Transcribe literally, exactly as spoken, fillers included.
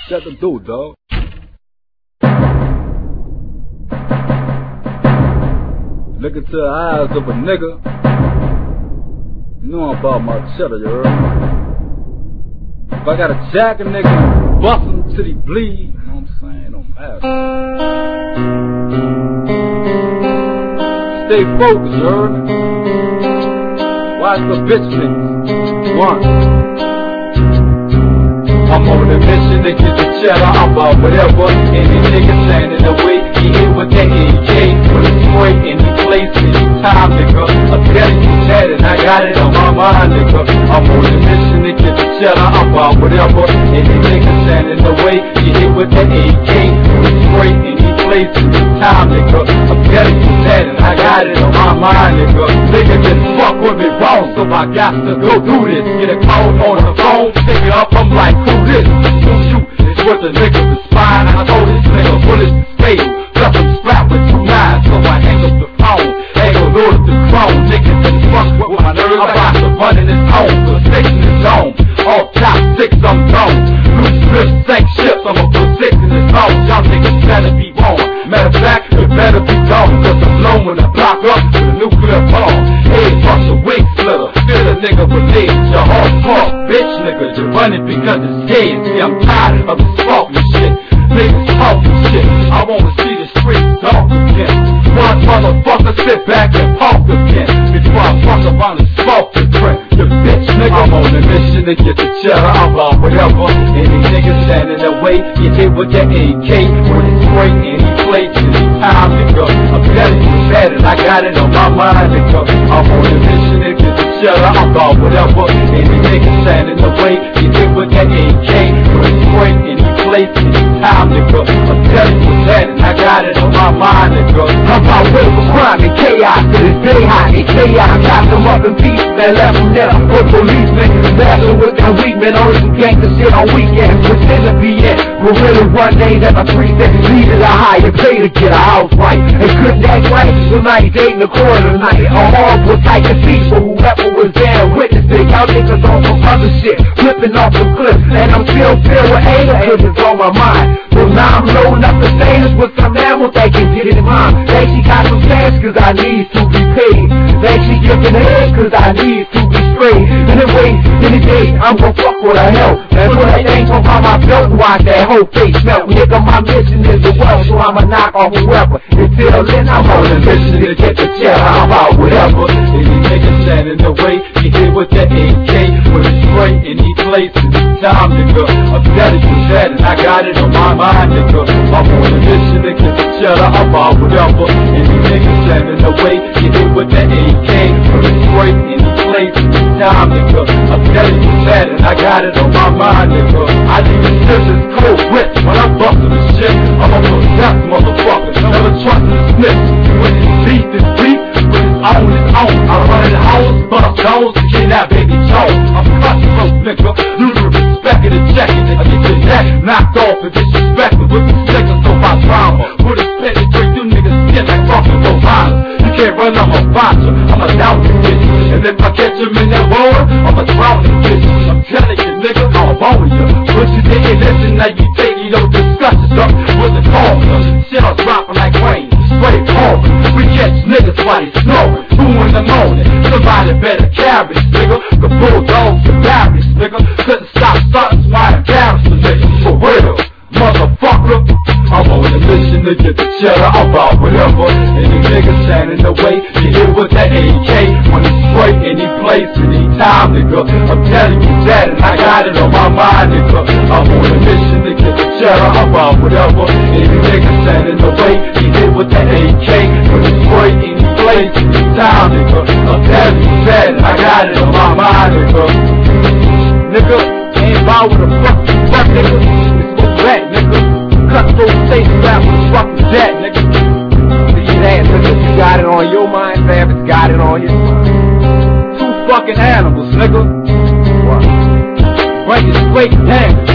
Shut the door, dog. Look into the eyes of a nigga. You know I'm about my cheddar, you heard? If I gotta jack a nigga and bust him till he bleed, you know what I'm saying? It don't matter. Stay focused, you heard? Watch the bitch niggas. One. I'm on a mission to get the cheddar, I'm about whatever. Any nigga standing in the way, he hit with that A K. Put a spray in the place, any time, nigga. I'm telling you that and I got it on my mind, nigga. I'm on a mission to get the cheddar, I'm about whatever. Any nigga standing in the way, he hit with that A K. Put a spray in the place, any time, nigga. I'm telling you that and I got it on my mind, nigga. Nigga just fuck with me wrong, so I got to go do this. Get a call on the phone, pick it up, I'm like, who this? You shoot, it's worth a nigga to spine. I told this nigga bullets to fatal. Got them strapped with two knives, so I hang up the phone. Hang on Lord the chrome. Niggas just fuck with my nerves. I'm about to run in his home, the station is on. All top six, I'm gone. Loose strips, sank ships, I'ma put six in his home. Y'all niggas better be wrong. Matter of fact, it better be gone. Cause I'm blowing the block up with a nuclear bomb. Head bust a wing splitter. Feel a nigga believe your heart fuck. Bitch nigga, you're running because it's scared. See, I'm tired of this fucking shit. Niggas talking shit. I wanna see the streets dark again. One motherfucker sit back and talk again. Before I fuck around and smoke the print. You bitch nigga, I'm on a mission to get the cheddar. I'm about whatever. Any nigga standing in the way, you hit with that A K. When it's great, any place, any time, nigga. I'm telling you that and I got it on my mind, nigga. I'm on a mission to get the cheddar. I'm about whatever. Any nigga standing in the way, you hit with that A K. When it's great, any place, any time, nigga. I'm telling you that and I got it on my mind, nigga. I'm about way for crime and chaos. To this day, hot and chaos. Got them up in peace, man. Left them there, I'm good policemen. Messing with that weak man. Only some gangster shit on weekends. Pretend to be in. But really one day that my three steps needed a higher pay to get a house right. And couldn't act right tonight, dating the corner tonight. A horrible type of people, whoever was there witnessed it. Y'all niggas on some other shit, flipping off the cliff. And I'm still filled with anger, cause it's on my mind. So now I'm loading up the stainless with some ammo that can get it in mine. Think she got some cash cause I need to be paid. Think she giving head cause I need to be straight. Anyway, any day, I'm gon' fuck with her help. And put that thing on my belt and watch that whole face melt. Nigga, my mission is the wealth, so I'ma knock off whoever. Until then, I'm on a mission to get the cheddar. I'm out whatever. Any nigga standing in the way, you hit with that A K. When it's great, any place, any time, nigga. I'm telling you that and I got it on my mind, nigga. I'm on a mission to get the cheddar. I'm out whatever. Any nigga standing in the way, you hit with that A K. When it's great, any place, any time, nigga. I'm telling you that and I got it on my mind, nigga. I need the sisters cold rich when I'm busting the shit. I'm a possessed motherfucker, never trust the snitch. When it's beat, it's beat. When it's on, it's on. I run in the house, bust Jones, get that baby Jones. I'm cutthroat, nigga. Lose the respect of the jacket. I get your neck knocked off and disrespected with the stickers so my trauma. Put a spit and drink you niggas skin like fucking Rohana. You can't run, I'm a boxer. I'm a down the bitch. And if I catch him in that water, I'm a drown the bitch. I'm telling you, nigga, I'm on you. But you didn't listen, now you think you don't discuss it up with the formula. Shit I'm dropping like rain, straight forward. We catch niggas while they snoring. Two in the morning, somebody better carry this nigga. The bulldogs and barriers, nigga. Couldn't stop stunts while I carry the nigga. For real, motherfucker. I'm on a mission to get the cheddar. I'm about whatever. Any nigga standing in the way, you hit with that A K. When it's straight, any place, any time, nigga. I'm telling you that and I got it on my mind, nigga. I'm on a mission to get the cheddar. I'm about whatever. Any nigga standing in the way, you hit with that A K. When it's straight, any place, any time, nigga. I'm telling you that and I got it on my mind, nigga. Nigga, ain't about with a fucking fuck, nigga. It's what's that, nigga. Cutthroat state rap with a fucking jet, nigga. See that, nigga. You got it on your mind, Savage got it on his mind. Two fucking animals, nigga. What? Right, straight down.